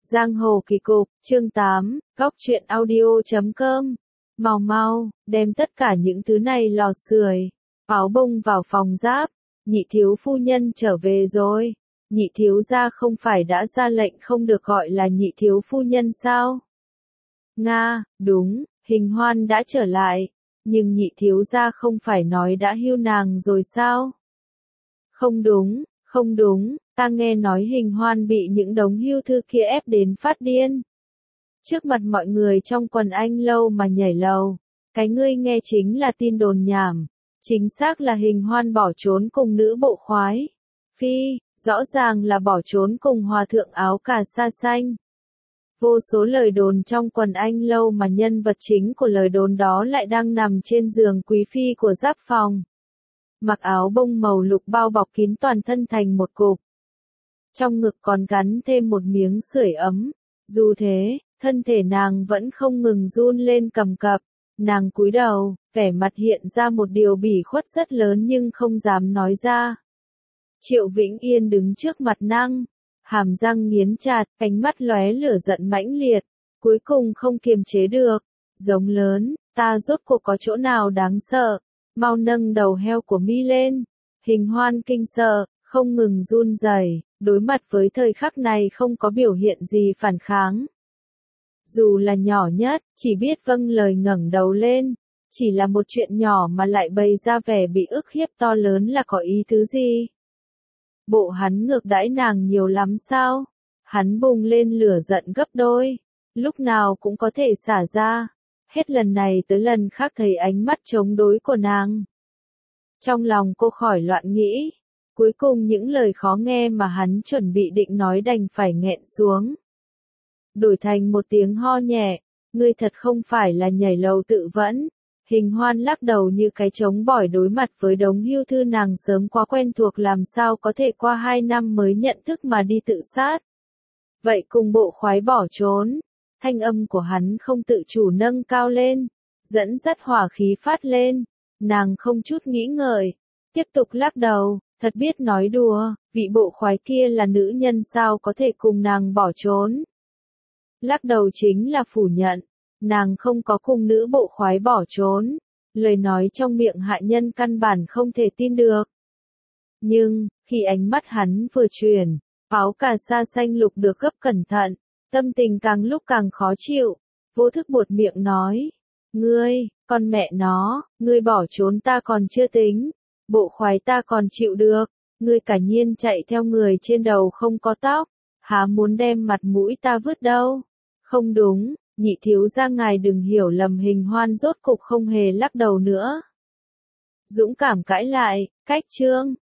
Giang hồ kỳ cục, chương 8, góc truyện audio.com. Mau mau, đem tất cả những thứ này lò sưởi, áo bông vào phòng giáp. Nhị thiếu phu nhân trở về rồi. Nhị thiếu gia không phải đã ra lệnh không được gọi là nhị thiếu phu nhân sao? Nga, đúng, Hình Hoan đã trở lại. Nhưng nhị thiếu gia không phải nói đã hưu nàng rồi sao? Không đúng, ta nghe nói Hình Hoan bị những đống hưu thư kia ép đến phát điên. Trước mặt mọi người trong quần anh lâu mà nhảy lầu, cái ngươi nghe chính là tin đồn nhảm, chính xác là Hình Hoan bỏ trốn cùng nữ bộ khoái. Phi, rõ ràng là bỏ trốn cùng hòa thượng áo cà sa xanh. Vô số lời đồn trong quần anh lâu mà nhân vật chính của lời đồn đó lại đang nằm trên giường quý phi của giáp phòng. Mặc áo bông màu lục bao bọc kín toàn thân thành một cục. Trong ngực còn gắn thêm một miếng sưởi ấm. Dù thế, thân thể nàng vẫn không ngừng run lên cầm cập. Nàng cúi đầu, vẻ mặt hiện ra một điều bỉ khuất rất lớn nhưng không dám nói ra. Triệu Vĩnh Yên đứng trước mặt nàng, hàm răng nghiến chặt, ánh mắt lóe lửa giận mãnh liệt, cuối cùng không kiềm chế được, giống lớn, ta rốt cuộc có chỗ nào đáng sợ, mau nâng đầu heo của mi lên. Hình Hoan kinh sợ, không ngừng run rẩy, đối mặt với thời khắc này không có biểu hiện gì phản kháng. Dù là nhỏ nhất, chỉ biết vâng lời ngẩng đầu lên, chỉ là một chuyện nhỏ mà lại bày ra vẻ bị ức hiếp to lớn là có ý tứ gì? Bộ hắn ngược đãi nàng nhiều lắm sao? Hắn bùng lên lửa giận gấp đôi, lúc nào cũng có thể xả ra, hết lần này tới lần khác thấy ánh mắt chống đối của nàng. Trong lòng cô khỏi loạn nghĩ, cuối cùng những lời khó nghe mà hắn chuẩn bị định nói đành phải nghẹn xuống. Đổi thành một tiếng ho nhẹ, ngươi thật không phải là nhảy lầu tự vẫn. Hình Hoan lắc đầu như cái trống bỏi đối mặt với đống hưu thư nàng sớm quá quen thuộc làm sao có thể qua 2 năm mới nhận thức mà đi tự sát. Vậy cùng bộ khoái bỏ trốn, thanh âm của hắn không tự chủ nâng cao lên, dẫn dắt hỏa khí phát lên, nàng không chút nghĩ ngợi, tiếp tục lắc đầu, thật biết nói đùa, vị bộ khoái kia là nữ nhân sao có thể cùng nàng bỏ trốn. Lắc đầu chính là phủ nhận. Nàng không có cùng nữ bộ khoái bỏ trốn, lời nói trong miệng hạ nhân căn bản không thể tin được. Nhưng, khi ánh mắt hắn vừa chuyển, áo cà sa xanh lục được gấp cẩn thận, tâm tình càng lúc càng khó chịu, vô thức buột miệng nói, ngươi, con mẹ nó, ngươi bỏ trốn ta còn chưa tính, bộ khoái ta còn chịu được, ngươi cả nhiên chạy theo người trên đầu không có tóc, há muốn đem mặt mũi ta vứt đâu, không đúng. Nhị thiếu gia ngài đừng hiểu lầm. Hình Hoan rốt cục không hề lắc đầu nữa. Dũng cảm cãi lại, cách chương,